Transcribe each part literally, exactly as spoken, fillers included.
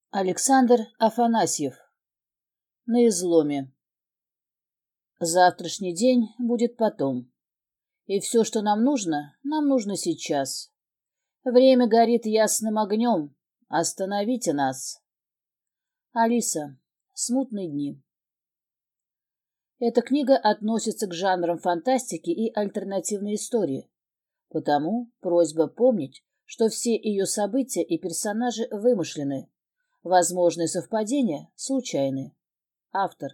Александр Афанасьев. На изломе. Завтрашний день будет потом. И все, что нам нужно, нам нужно сейчас. Время горит ясным огнем. Остановите нас. Алиса. Смутные дни. Эта книга относится к жанрам фантастики и альтернативной истории. Потому просьба помнить, что все ее события и персонажи вымышлены. Возможные совпадения случайны. Автор.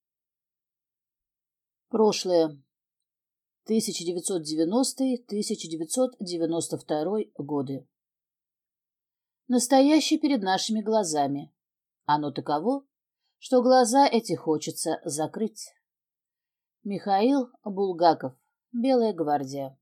Прошлое. тысяча девятьсот девяностый — тысяча девятьсот девяносто второй годы. Настоящее перед нашими глазами. Оно таково, что глаза эти хочется закрыть. Михаил Булгаков. Белая гвардия.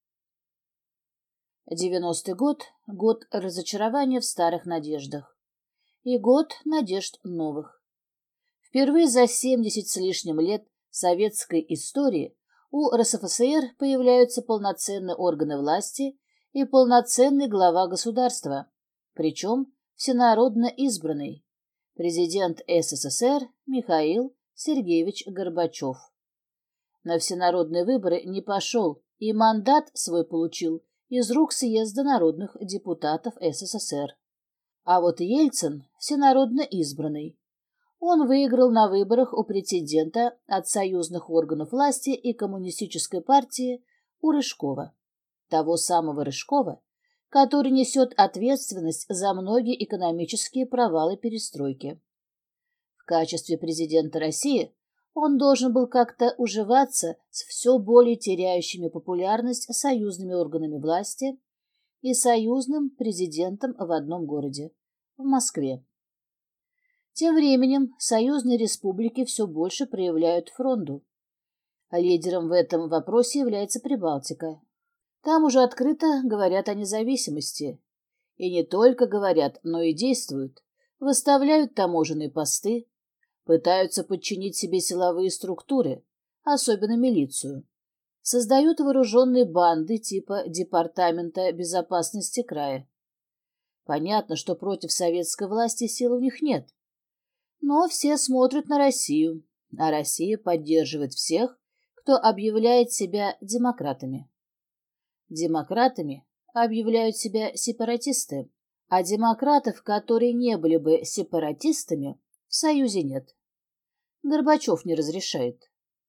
Девяностый год — год разочарования в старых надеждах. И год надежд новых. Впервые за семьдесят с лишним лет советской истории у РСФСР появляются полноценные органы власти и полноценный глава государства, причем всенародно избранный, президент СССР Михаил Сергеевич Горбачев. На всенародные выборы не пошел и мандат свой получил из рук съезда народных депутатов СССР. А вот Ельцин всенародно избранный. Он выиграл на выборах у претендента от союзных органов власти и коммунистической партии у Рыжкова. Того самого Рыжкова, который несет ответственность за многие экономические провалы перестройки. В качестве президента России он должен был как-то уживаться с все более теряющими популярность союзными органами власти и союзным президентом в одном городе – в Москве. Тем временем союзные республики все больше проявляют фронту. Лидером в этом вопросе является Прибалтика. Там уже открыто говорят о независимости. И не только говорят, но и действуют. Выставляют таможенные посты, пытаются подчинить себе силовые структуры, особенно милицию. Создают вооруженные банды типа Департамента безопасности края. Понятно, что против советской власти сил у них нет. Но все смотрят на Россию, а Россия поддерживает всех, кто объявляет себя демократами. Демократами объявляют себя сепаратисты, а демократов, которые не были бы сепаратистами, в Союзе нет. Горбачев не разрешает.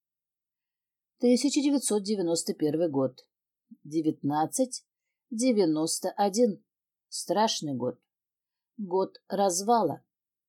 тысяча девятьсот девяносто первый год. девятнадцать девяносто один. Страшный год. Год развала.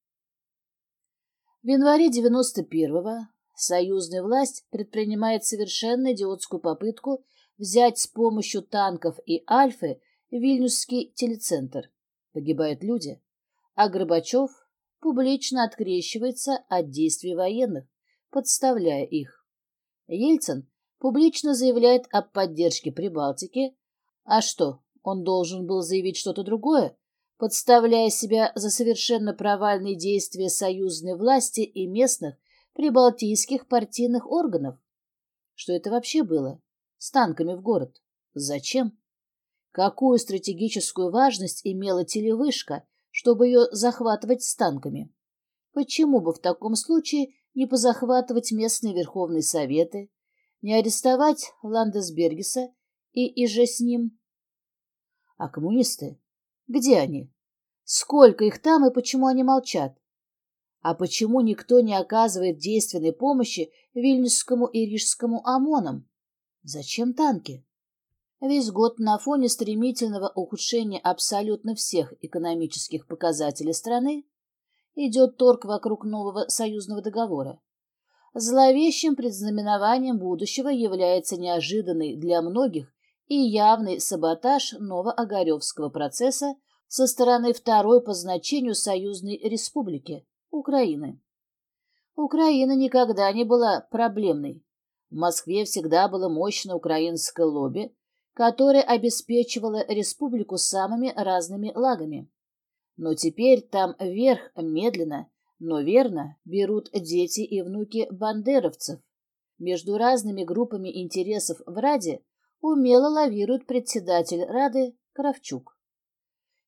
В январе девяносто первого союзная власть предпринимает совершенно идиотскую попытку взять с помощью танков и Альфы Вильнюсский телецентр. Погибают люди, а Горбачев публично открещивается от действий военных, подставляя их. Ельцин публично заявляет о поддержке Прибалтики. А что, он должен был заявить что-то другое, подставляя себя за совершенно провальные действия союзной власти и местных прибалтийских партийных органов? Что это вообще было? С танками в город. Зачем? Какую стратегическую важность имела телевышка, чтобы ее захватывать с танками? Почему бы в таком случае не позахватывать местные верховные советы, не арестовать Ландесбергеса и иже с ним? А коммунисты? Где они? Сколько их там и почему они молчат? А почему никто не оказывает действенной помощи Вильнюсскому и Рижскому ОМОНам? Зачем танки? Весь год на фоне стремительного ухудшения абсолютно всех экономических показателей страны идет торг вокруг нового союзного договора. Зловещим предзнаменованием будущего является неожиданный для многих и явный саботаж Новоогаревского процесса со стороны второй по значению союзной республики – Украины. Украина никогда не была проблемной. В Москве всегда было мощное украинское лобби, которое обеспечивало республику самыми разными лагами. Но теперь там вверх медленно, но верно берут дети и внуки бандеровцев. Между разными группами интересов в Раде умело лавирует председатель Рады Кравчук.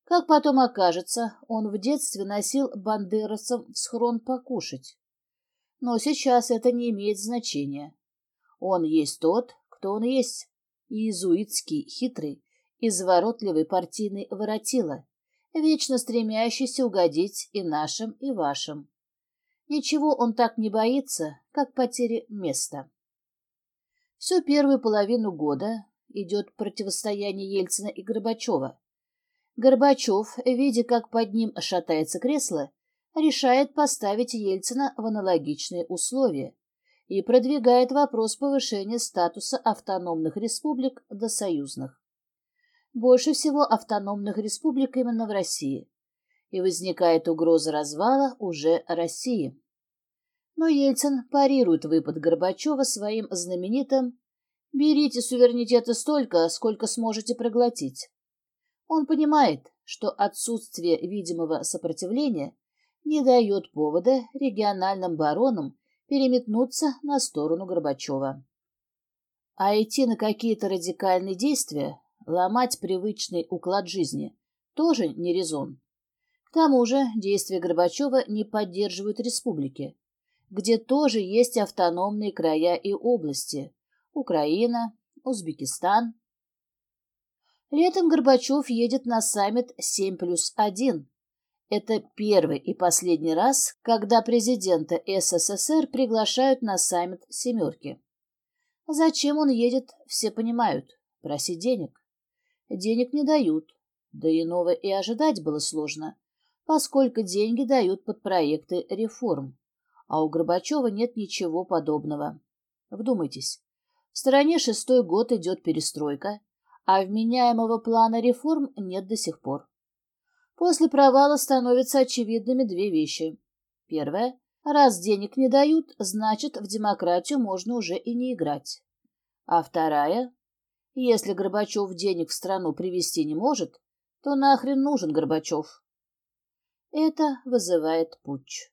Как потом окажется, он в детстве носил бандеровцам в схрон покушать. Но сейчас это не имеет значения. Он есть тот, кто он есть. Иезуитский, хитрый, изворотливый партийный воротила, вечно стремящийся угодить и нашим, и вашим. Ничего он так не боится, как потери места. Всю первую половину года идет противостояние Ельцина и Горбачева. Горбачев, видя, как под ним шатается кресло, решает поставить Ельцина в аналогичные условия и продвигает вопрос повышения статуса автономных республик до союзных. Больше всего автономных республик именно в России, и возникает угроза развала уже России. Но Ельцин парирует выпад Горбачева своим знаменитым «берите суверенитета столько, сколько сможете проглотить». Он понимает, что отсутствие видимого сопротивления не дает повода региональным баронам переметнуться на сторону Горбачева. А идти на какие-то радикальные действия, ломать привычный уклад жизни, тоже не резон. К тому же действия Горбачева не поддерживают республики, где тоже есть автономные края и области – Украина, Узбекистан. Летом Горбачев едет на саммит семь плюс один. Это первый и последний раз, когда президента СССР приглашают на саммит «семерки». Зачем он едет, все понимают. Просить денег. Денег не дают. Да иного и ожидать было сложно, поскольку деньги дают под проекты реформ. А у Горбачева нет ничего подобного. Вдумайтесь. В стране шестой год идет перестройка, а вменяемого плана реформ нет до сих пор. После провала становятся очевидными две вещи. Первое. Раз денег не дают, значит, в демократию можно уже и не играть. А вторая. Если Горбачев денег в страну привезти не может, то нахрен нужен Горбачев? Это вызывает путч.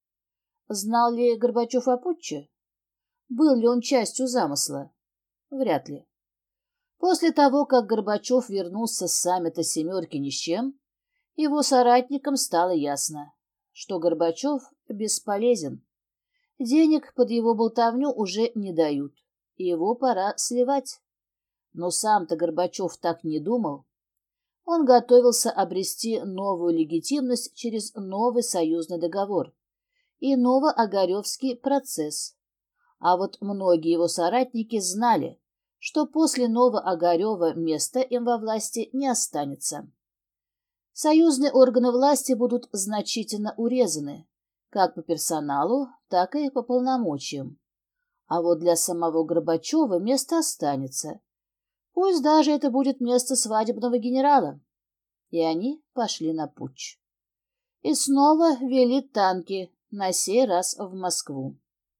Знал ли Горбачев о путче? Был ли он частью замысла? Вряд ли. После того, как Горбачев вернулся с саммита «семерки» ни с чем, его соратникам стало ясно, что Горбачев бесполезен. Денег под его болтовню уже не дают, и его пора сливать. Но сам-то Горбачев так не думал. Он готовился обрести новую легитимность через новый союзный договор и новоогаревский процесс. А вот многие его соратники знали, что после Новоогарева места им во власти не останется. Союзные органы власти будут значительно урезаны, как по персоналу, так и по полномочиям. А вот для самого Горбачева место останется. Пусть даже это будет место свадебного генерала. И они пошли на путч. И снова вели танки, на сей раз в Москву.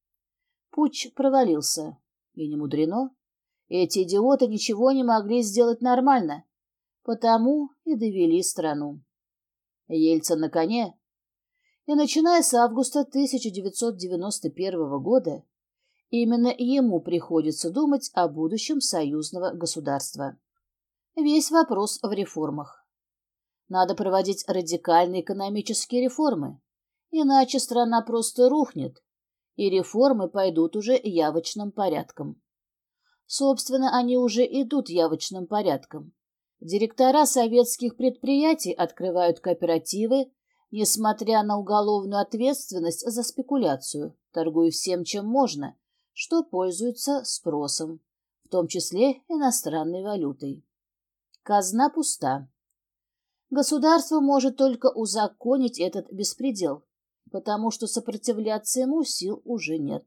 Путч провалился. И не мудрено. Эти идиоты ничего не могли сделать нормально. Потому и довели страну. Ельцин на коне. И начиная с августа тысяча девятьсот девяносто первого года именно ему приходится думать о будущем союзного государства. Весь вопрос в реформах. Надо проводить радикальные экономические реформы, иначе страна просто рухнет, и реформы пойдут уже явочным порядком. Собственно, они уже идут явочным порядком. Директора советских предприятий открывают кооперативы, несмотря на уголовную ответственность за спекуляцию, торгуя всем, чем можно, что пользуется спросом, в том числе иностранной валютой. Казна пуста. Государство может только узаконить этот беспредел, потому что сопротивляться ему сил уже нет.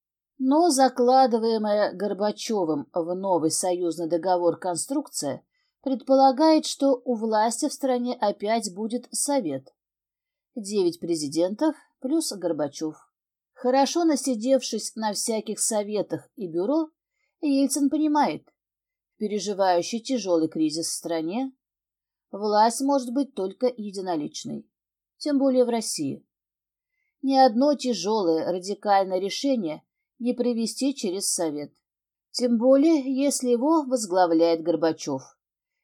Но закладываемая Горбачевым в новый союзный договор конструкция предполагает, что у власти в стране опять будет Совет. Девять президентов плюс Горбачев. Хорошо насидевшись на всяких советах и бюро, Ельцин понимает, переживающий тяжелый кризис в стране, власть может быть только единоличной, тем более в России. Ни одно тяжелое радикальное решение не провести через Совет, тем более если его возглавляет Горбачев.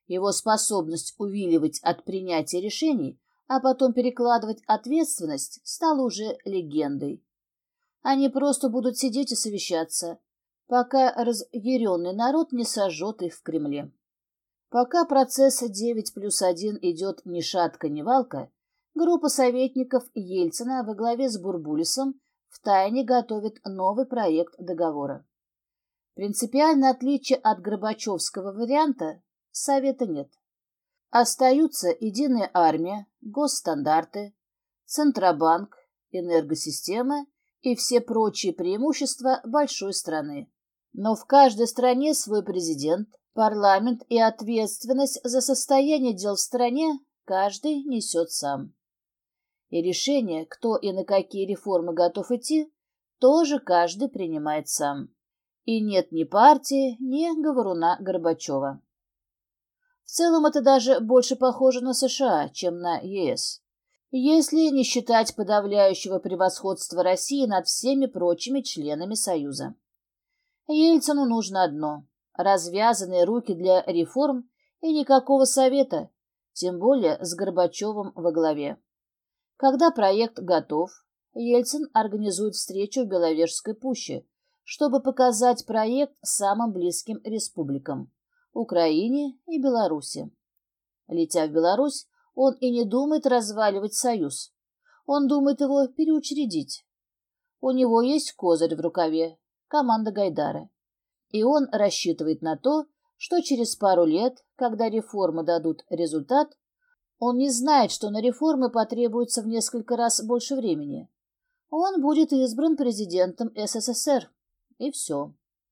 Его способность увиливать от принятия решений, а потом перекладывать ответственность, стала уже легендой. Они просто будут сидеть и совещаться, пока разъяренный народ не сожжет их в Кремле. Пока процесс девять плюс один идет ни шатка, ни валка, группа советников Ельцина во главе с Бурбулисом втайне готовит новый проект договора. Принципиальное отличие от Горбачевского варианта – Совета нет. Остаются единая армия, госстандарты, Центробанк, энергосистема и все прочие преимущества большой страны. Но в каждой стране свой президент, парламент и ответственность за состояние дел в стране каждый несет сам. И решение, кто и на какие реформы готов идти, тоже каждый принимает сам. И нет ни партии, ни говоруна Горбачева. В целом это даже больше похоже на США, чем на ЕС, если не считать подавляющего превосходства России над всеми прочими членами Союза. Ельцину нужно одно – развязанные руки для реформ и никакого совета, тем более с Горбачевым во главе. Когда проект готов, Ельцин организует встречу в Беловежской пуще, чтобы показать проект самым близким республикам – Украине и Беларуси. Летя в Беларусь, он и не думает разваливать Союз. Он думает его переучредить. У него есть козырь в рукаве – команда Гайдара. И он рассчитывает на то, что через пару лет, когда реформы дадут результат, он не знает, что на реформы потребуется в несколько раз больше времени. Он будет избран президентом СССР. И все.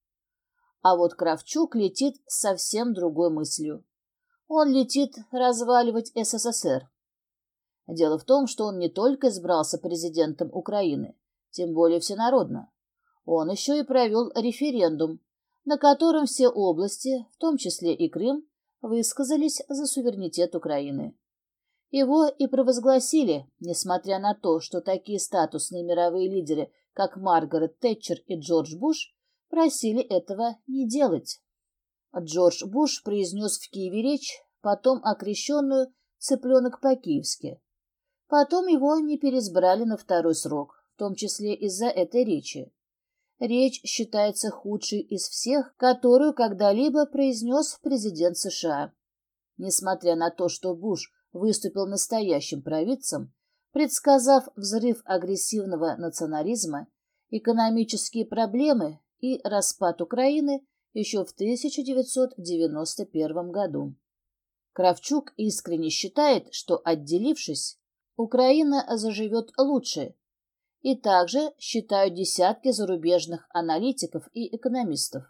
А вот Кравчук летит с совсем другой мыслью. Он летит разваливать СССР. Дело в том, что он не только избрался президентом Украины, тем более всенародно. Он еще и провел референдум, на котором все области, в том числе и Крым, высказались за суверенитет Украины. Его и провозгласили, несмотря на то, что такие статусные мировые лидеры, как Маргарет Тэтчер и Джордж Буш, просили этого не делать. Джордж Буш произнес в Киеве речь, потом окрещенную «цыпленок по-киевски». Потом его не переизбрали на второй срок, в том числе из-за этой речи. Речь считается худшей из всех, которую когда-либо произнес президент США. Несмотря на то, что Буш выступил настоящим провидцем, предсказав взрыв агрессивного национализма, экономические проблемы и распад Украины еще в тысяча девятьсот девяносто первом году. Кравчук искренне считает, что, отделившись, Украина заживет лучше, и также считают десятки зарубежных аналитиков и экономистов.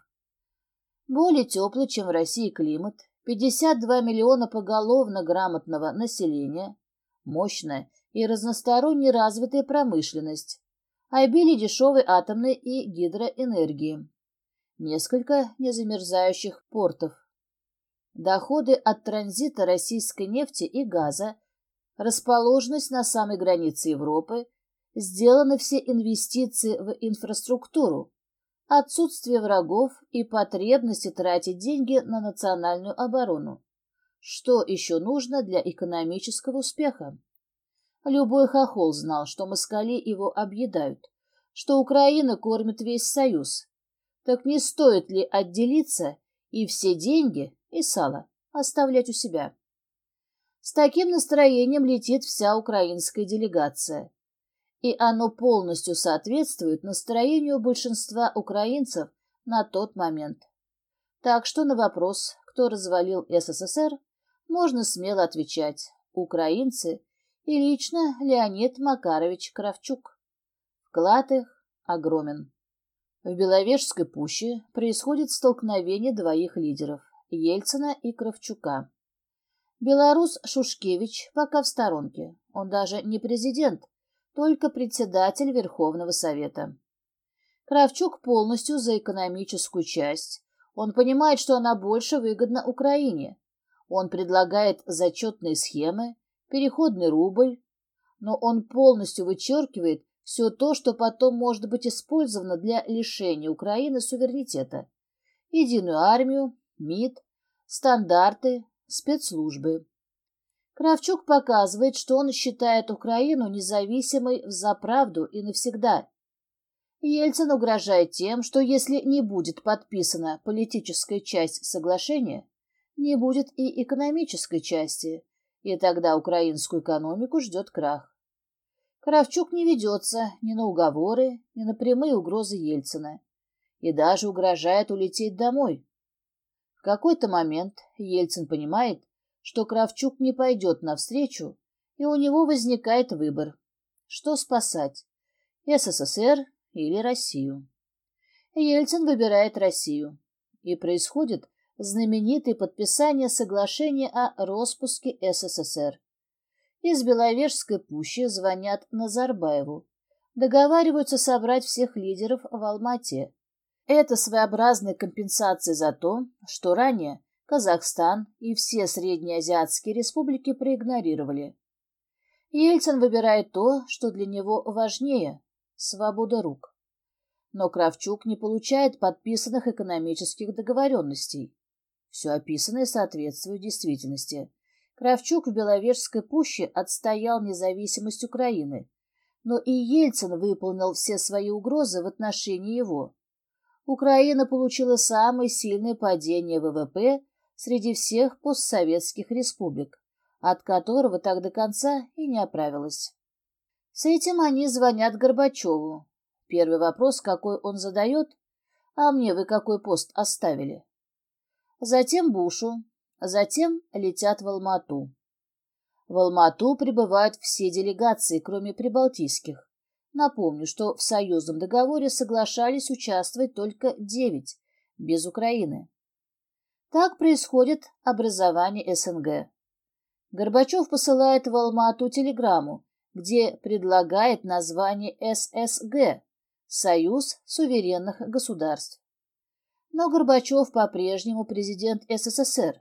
Более теплый, чем в России климат, пятьдесят два миллиона поголовно грамотного населения, мощная и разносторонне развитая промышленность, обилие дешевой атомной и гидроэнергии, несколько незамерзающих портов, доходы от транзита российской нефти и газа, расположенность на самой границе Европы, сделаны все инвестиции в инфраструктуру, отсутствие врагов и потребности тратить деньги на национальную оборону. Что еще нужно для экономического успеха? Любой хохол знал, что москали его объедают, что Украина кормит весь Союз. Так не стоит ли отделиться и все деньги, и сало, оставлять у себя? С таким настроением летит вся украинская делегация. И оно полностью соответствует настроению большинства украинцев на тот момент. Так что на вопрос, кто развалил СССР, можно смело отвечать: украинцы и лично Леонид Макарович Кравчук. Вклад их огромен. В Беловежской пуще происходит столкновение двоих лидеров – Ельцина и Кравчука. Белорус Шушкевич пока в сторонке, он даже не президент, только председатель Верховного Совета. Кравчук полностью за экономическую часть. Он понимает, что она больше выгодна Украине. Он предлагает зачетные схемы, переходный рубль, но он полностью вычеркивает все то, что потом может быть использовано для лишения Украины суверенитета. Единую армию, МИД, стандарты, спецслужбы. Кравчук показывает, что он считает Украину независимой взаправду и навсегда. Ельцин угрожает тем, что если не будет подписана политическая часть соглашения, не будет и экономической части, и тогда украинскую экономику ждет крах. Кравчук не ведется ни на уговоры, ни на прямые угрозы Ельцина, и даже угрожает улететь домой. В какой-то момент Ельцин понимает, что Кравчук не пойдет навстречу, и у него возникает выбор, что спасать – СССР или Россию. Ельцин выбирает Россию, и происходит знаменитое подписание соглашения о распуске СССР. Из Беловежской пущи звонят Назарбаеву, договариваются собрать всех лидеров в Алма-Ате. Это своеобразная компенсация за то, что ранее Казахстан и все среднеазиатские республики проигнорировали. Ельцин выбирает то, что для него важнее – свобода рук. Но Кравчук не получает подписанных экономических договоренностей. Все описанное соответствует действительности. Кравчук в Беловежской пуще отстоял независимость Украины, но и Ельцин выполнил все свои угрозы в отношении его. Украина получила самое сильное падение ВВП среди всех постсоветских республик, от которого так до конца и не оправилась. С этим они звонят Горбачеву. Первый вопрос, какой он задает: «А мне вы какой пост оставили?» Затем Бушу, затем летят в Алма-Ату. В Алма-Ату прибывают все делегации, кроме прибалтийских. Напомню, что в союзном договоре соглашались участвовать только девять, без Украины. Так происходит образование СНГ. Горбачев посылает в Алма-Ату телеграмму, где предлагает название ССГ – Союз суверенных государств. Но Горбачев по-прежнему президент СССР.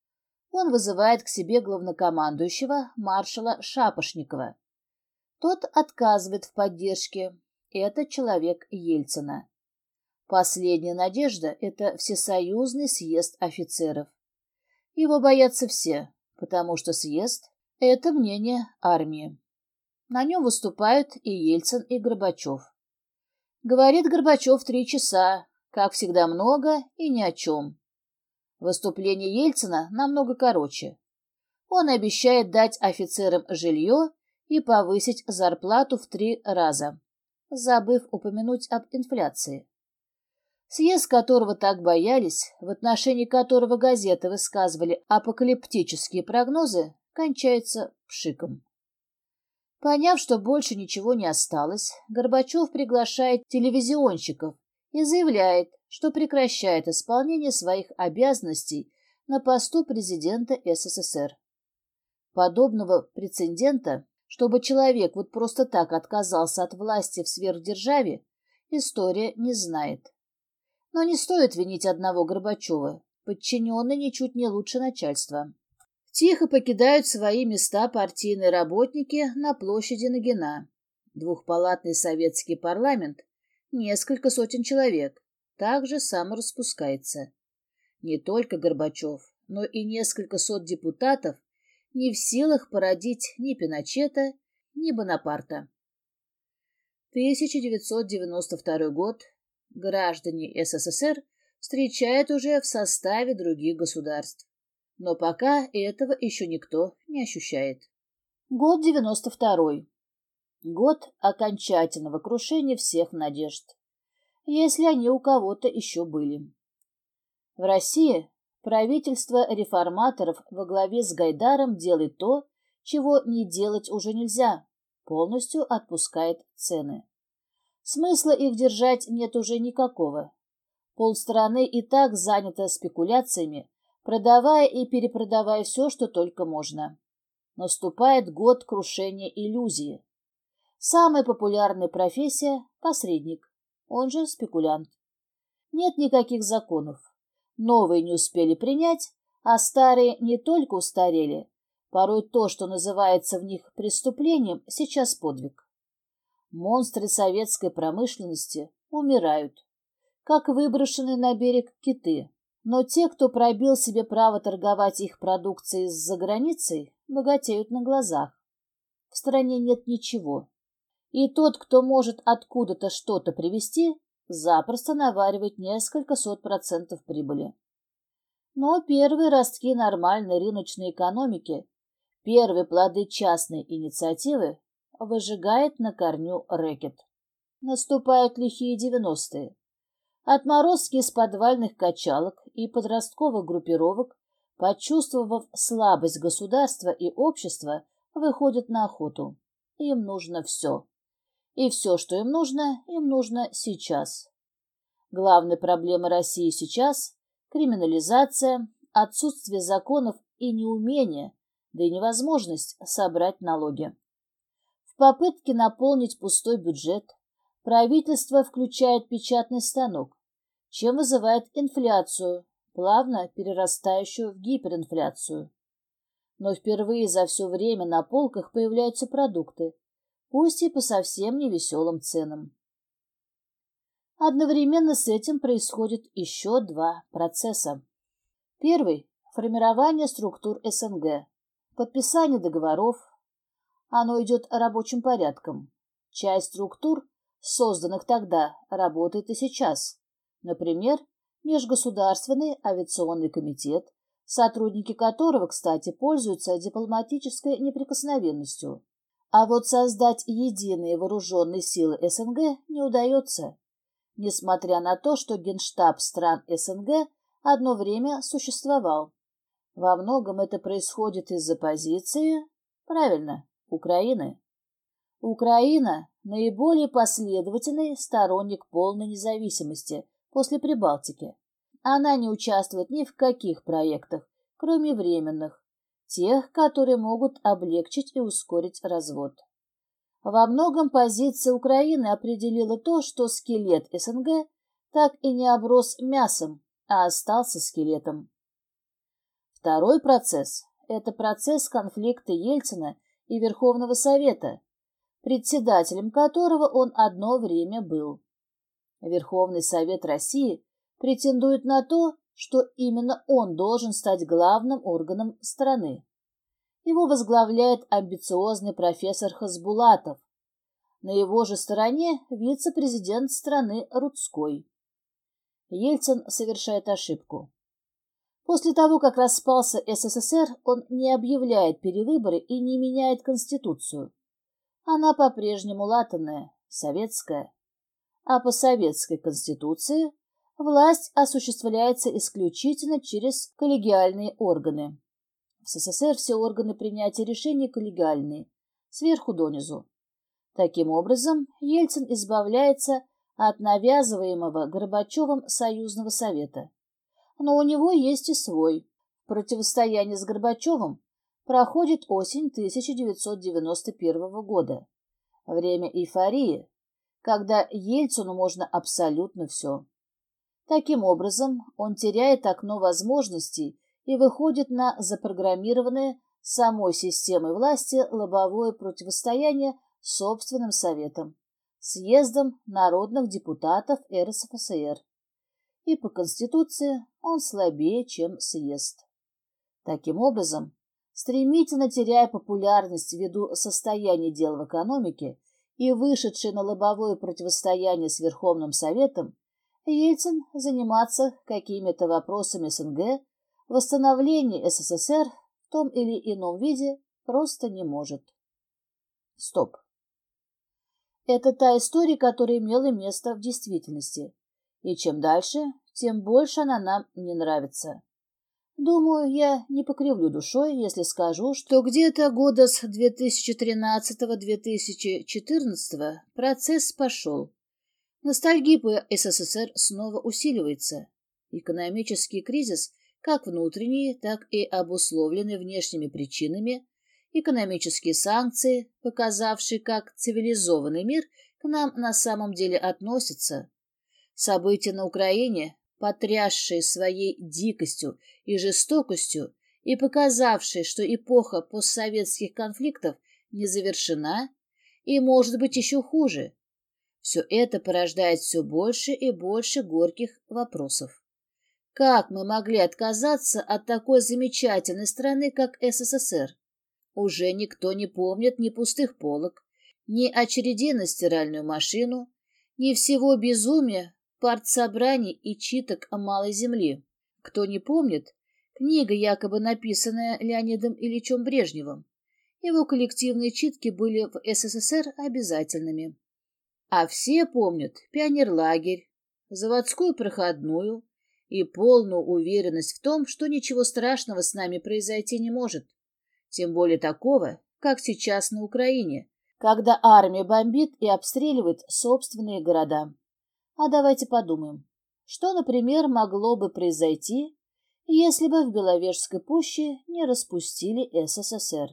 Он вызывает к себе главнокомандующего маршала Шапошникова. Тот отказывает в поддержке. Это человек Ельцина. Последняя надежда – это Всесоюзный съезд офицеров. Его боятся все, потому что съезд – это мнение армии. На нем выступают и Ельцин, и Горбачев. Говорит Горбачев три часа, как всегда много и ни о чем. Выступление Ельцина намного короче. Он обещает дать офицерам жилье и повысить зарплату в три раза, забыв упомянуть об инфляции. Съезд, которого так боялись, в отношении которого газеты высказывали апокалиптические прогнозы, кончается пшиком. Поняв, что больше ничего не осталось, Горбачев приглашает телевизионщиков и заявляет, что прекращает исполнение своих обязанностей на посту президента СССР. Подобного прецедента, чтобы человек вот просто так отказался от власти в сверхдержаве, история не знает. Но не стоит винить одного Горбачева, подчиненный ничуть не лучше начальства. Тихо покидают свои места партийные работники на площади Нагина. Двухпалатный советский парламент, несколько сотен человек, также самораспускается. Не только Горбачев, но и несколько сот депутатов не в силах породить ни Пиночета, ни Бонапарта. тысяча девятьсот девяносто второй год. Граждане СССР встречают уже в составе других государств. Но пока этого еще никто не ощущает. Год девяносто второй. Год окончательного крушения всех надежд, если они у кого-то еще были. В России правительство реформаторов во главе с Гайдаром делает то, чего не делать уже нельзя, полностью отпускает цены. Смысла их держать нет уже никакого. Полстраны и так занято спекуляциями, продавая и перепродавая все, что только можно. Наступает год крушения иллюзии. Самая популярная профессия – посредник, он же спекулянт. Нет никаких законов. Новые не успели принять, а старые не только устарели. Порой то, что называется в них преступлением, сейчас подвиг. Монстры советской промышленности умирают, как выброшенные на берег киты, Но те, кто пробил себе право торговать их продукцией за границей, богатеют на глазах. В стране нет ничего. И тот, кто может откуда-то что-то привезти, запросто наваривает несколько сот процентов прибыли. Но первые ростки нормальной рыночной экономики, первые плоды частной инициативы выжигает на корню рэкет. Наступают лихие девяностые. Отморозки из подвальных качалок и подростковых группировок, почувствовав слабость государства и общества, выходят на охоту. Им нужно все. И все, что им нужно, им нужно сейчас. Главная проблема России сейчас – криминализация, отсутствие законов и неумение, да и невозможность собрать налоги. В попытке наполнить пустой бюджет правительство включает печатный станок, чем вызывает инфляцию, плавно перерастающую в гиперинфляцию. Но впервые за все время на полках появляются продукты, пусть и по совсем невеселым ценам. Одновременно с этим происходит еще два процесса. Первый – формирование структур СНГ, подписание договоров. Оно идет рабочим порядком. Часть структур, созданных тогда, работает и сейчас. Например, Межгосударственный авиационный комитет, сотрудники которого, кстати, пользуются дипломатической неприкосновенностью. А вот создать единые вооруженные силы СНГ не удается, несмотря на то, что Генштаб стран СНГ одно время существовал. Во многом это происходит из-за позиции, правильно, Украины. Украина – наиболее последовательный сторонник полной независимости после Прибалтики. Она не участвует ни в каких проектах, кроме временных, тех, которые могут облегчить и ускорить развод. Во многом позиция Украины определила то, что скелет СНГ так и не оброс мясом, а остался скелетом. Второй процесс – это процесс конфликта Ельцина и Верховного Совета, председателем которого он одно время был. Верховный Совет России претендует на то, что именно он должен стать главным органом страны. Его возглавляет амбициозный профессор Хасбулатов. На его же стороне вице-президент страны Рудской. Ельцин совершает ошибку. После того, как распался СССР, он не объявляет перевыборы и не меняет Конституцию. Она по-прежнему латанная, советская. А по советской Конституции власть осуществляется исключительно через коллегиальные органы. В СССР все органы принятия решений коллегиальные, сверху донизу. Таким образом, Ельцин избавляется от навязываемого Горбачевым Союзного Совета. Но у него есть и свой. Противостояние с Горбачевым проходит осень тысяча девятьсот девяносто первого года. Время эйфории, когда Ельцину можно абсолютно все. Таким образом, он теряет окно возможностей и выходит на запрограммированное самой системой власти лобовое противостояние собственным советом, съездом народных депутатов РСФСР. И по Конституции он слабее, чем съезд. Таким образом, стремительно теряя популярность ввиду состояния дел в экономике и вышедший на лобовое противостояние с Верховным Советом, Ельцин заниматься какими-то вопросами СНГ, восстановления СССР в том или ином виде просто не может. Стоп. Это та история, которая имела место в действительности. И чем дальше, тем больше она нам не нравится. Думаю, я не покривлю душой, если скажу, что где-то года с две тысячи тринадцатого — две тысячи четырнадцатого процесс пошел. Ностальгия по СССР снова усиливается. Экономический кризис, как внутренний, так и обусловленный внешними причинами, экономические санкции, показавшие, как цивилизованный мир к нам на самом деле относится, события на Украине, потрясшие своей дикостью и жестокостью и показавшие, что эпоха постсоветских конфликтов не завершена и, может быть, еще хуже. Все это порождает все больше и больше горьких вопросов. Как мы могли отказаться от такой замечательной страны, как СССР? Уже никто не помнит ни пустых полок, ни очередей на стиральную машину, ни всего безумия, партсобраний и читок о малой земле. Кто не помнит, книга, якобы написанная Леонидом Ильичем Брежневым. Его коллективные читки были в СССР обязательными. А все помнят пионерлагерь, заводскую проходную и полную уверенность в том, что ничего страшного с нами произойти не может. Тем более такого, как сейчас на Украине, когда армия бомбит и обстреливает собственные города. А давайте подумаем, что, например, могло бы произойти, если бы в Беловежской пуще не распустили СССР.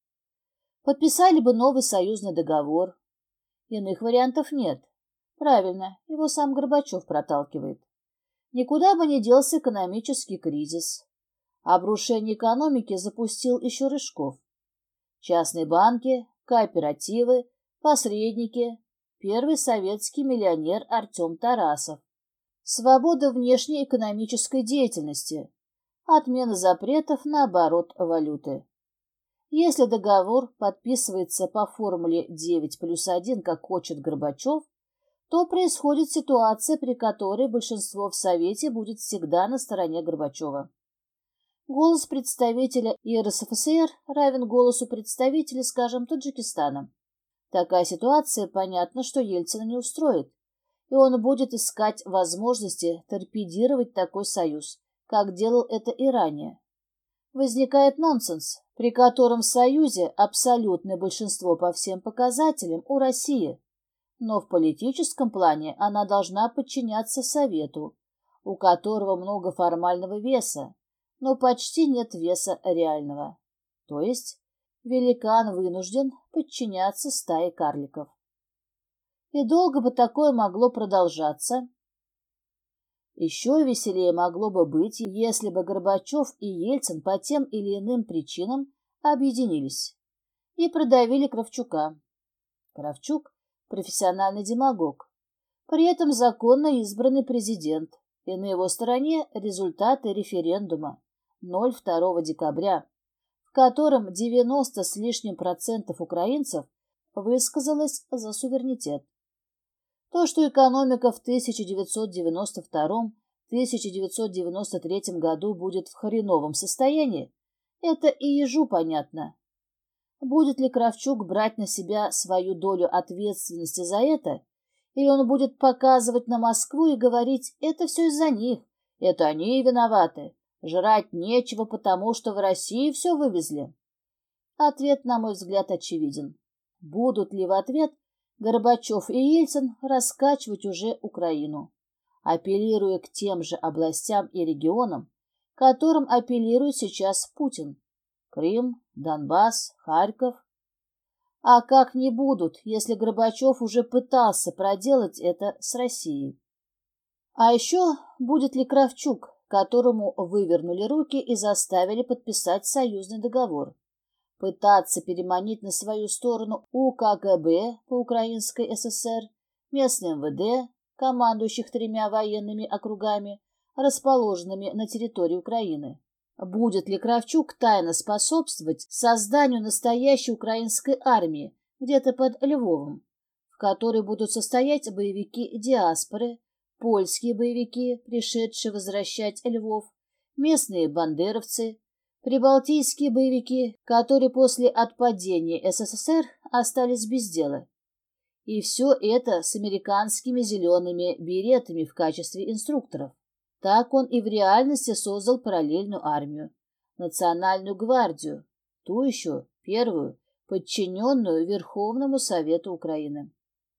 Подписали бы новый союзный договор. Иных вариантов нет. Правильно, его сам Горбачев проталкивает. Никуда бы не делся экономический кризис. Обрушение экономики запустил еще Рыжков. Частные банки, кооперативы, посредники, первый советский миллионер Артем Тарасов. Свобода внешней экономической деятельности, отмена запретов на оборот валюты. Если договор подписывается по формуле девять плюс один, как хочет Горбачев, то происходит ситуация, при которой большинство в Совете будет всегда на стороне Горбачева. Голос представителя РСФСР равен голосу представителя, скажем, Таджикистана. Такая ситуация, понятно, что Ельцина не устроит, и он будет искать возможности торпедировать такой союз, как делал это и ранее. Возникает нонсенс, при котором в Союзе абсолютное большинство по всем показателям у России, но в политическом плане она должна подчиняться Совету, у которого много формального веса, но почти нет веса реального. То есть великан вынужден подчиняться стае карликов. И долго бы такое могло продолжаться? Еще веселее могло бы быть, если бы Горбачев и Ельцин по тем или иным причинам объединились и продавили Кравчука. Кравчук – профессиональный демагог, при этом законно избранный президент, и на его стороне результаты референдума ноль второго декабря, в котором девяносто с лишним процентов украинцев высказалось за суверенитет. То, что экономика в тысяча девятьсот девяносто втором — тысяча девятьсот девяносто третьем году будет в хреновом состоянии, это и ежу понятно. Будет ли Кравчук брать на себя свою долю ответственности за это, или он будет показывать на Москву и говорить: это все из-за них, это они виноваты, жрать нечего, потому что в России все вывезли? Ответ, на мой взгляд, очевиден. Будут ли в ответ Горбачев и Ельцин раскачивать уже Украину, апеллируя к тем же областям и регионам, которым апеллирует сейчас Путин: Крым, Донбасс, Харьков? А как не будут, если Горбачев уже пытался проделать это с Россией? А еще будет ли Кравчук, которому вывернули руки и заставили подписать союзный договор, пытаться переманить на свою сторону УКГБ по Украинской ССР, местный эм вэ дэ, командующих тремя военными округами, расположенными на территории Украины? Будет ли Кравчук тайно способствовать созданию настоящей украинской армии где-то под Львовом, в которой будут состоять боевики диаспоры, польские боевики, пришедшие возвращать Львов, местные бандеровцы, прибалтийские боевики, которые после отпадения СССР остались без дела? И все это с американскими зелеными беретами в качестве инструкторов. Так он и в реальности создал параллельную армию, национальную гвардию, ту еще, первую, подчиненную Верховному Совету Украины.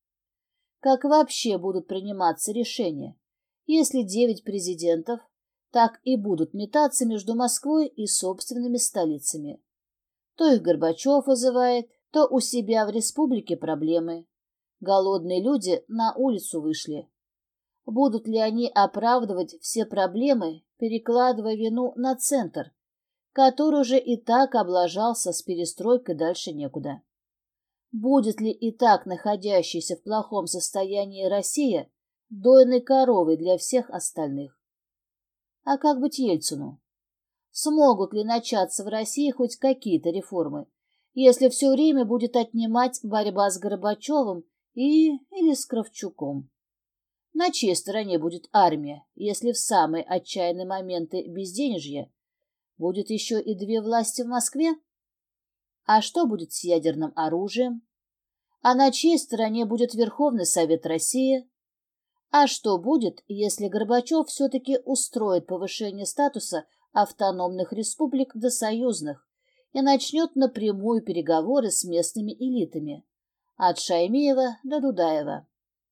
Как вообще будут приниматься решения, если девять президентов так и будут метаться между Москвой и собственными столицами? То их Горбачев вызывает, то у себя в республике проблемы. Голодные люди на улицу вышли. Будут ли они оправдывать все проблемы, перекладывая вину на центр, который уже и так облажался с перестройкой дальше некуда? Будет ли и так находящаяся в плохом состоянии Россия дойной коровой для всех остальных? А как быть Ельцину? Смогут ли начаться в России хоть какие-то реформы, если все время будет отнимать борьба с Горбачевым и или с Кравчуком? На чьей стороне будет армия, если в самые отчаянные моменты безденежья будет еще и две власти в Москве? А что будет с ядерным оружием? А на чьей стороне будет Верховный Совет России? А что будет, если Горбачев все-таки устроит повышение статуса автономных республик до союзных и начнет напрямую переговоры с местными элитами, от Шаймиева до Дудаева?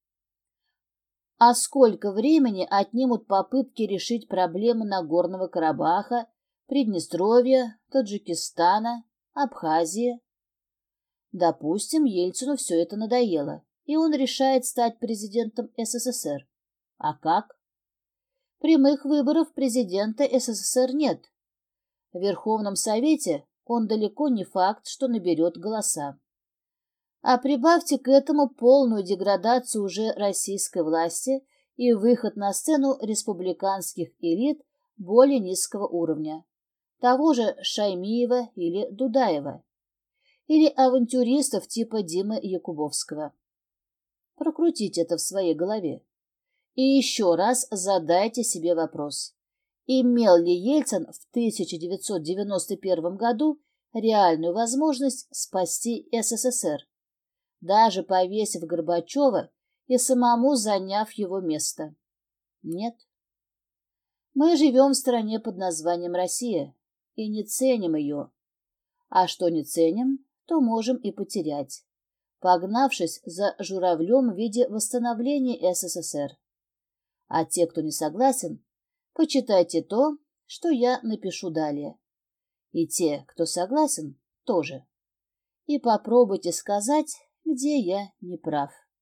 А сколько времени отнимут попытки решить проблемы Нагорного Карабаха, Приднестровья, Таджикистана, Абхазии? Допустим, Ельцину все это надоело, и он решает стать президентом СССР. А как? Прямых выборов президента СССР нет. В Верховном Совете он далеко не факт, что наберет голоса. А прибавьте к этому полную деградацию уже российской власти и выход на сцену республиканских элит более низкого уровня, того же Шаймиева или Дудаева, или авантюристов типа Димы Якубовского. Прокрутите это в своей голове. И еще раз задайте себе вопрос. Имел ли Ельцин в тысяча девятьсот девяносто первом году реальную возможность спасти СССР, даже повесив Горбачева и самому заняв его место? Нет. Мы живем в стране под названием Россия и не ценим ее. А что не ценим, то можем и потерять, погнавшись за журавлем в виде восстановления СССР. А те, кто не согласен, почитайте то, что я напишу далее. И те, кто согласен, тоже. И попробуйте сказать, где я не прав.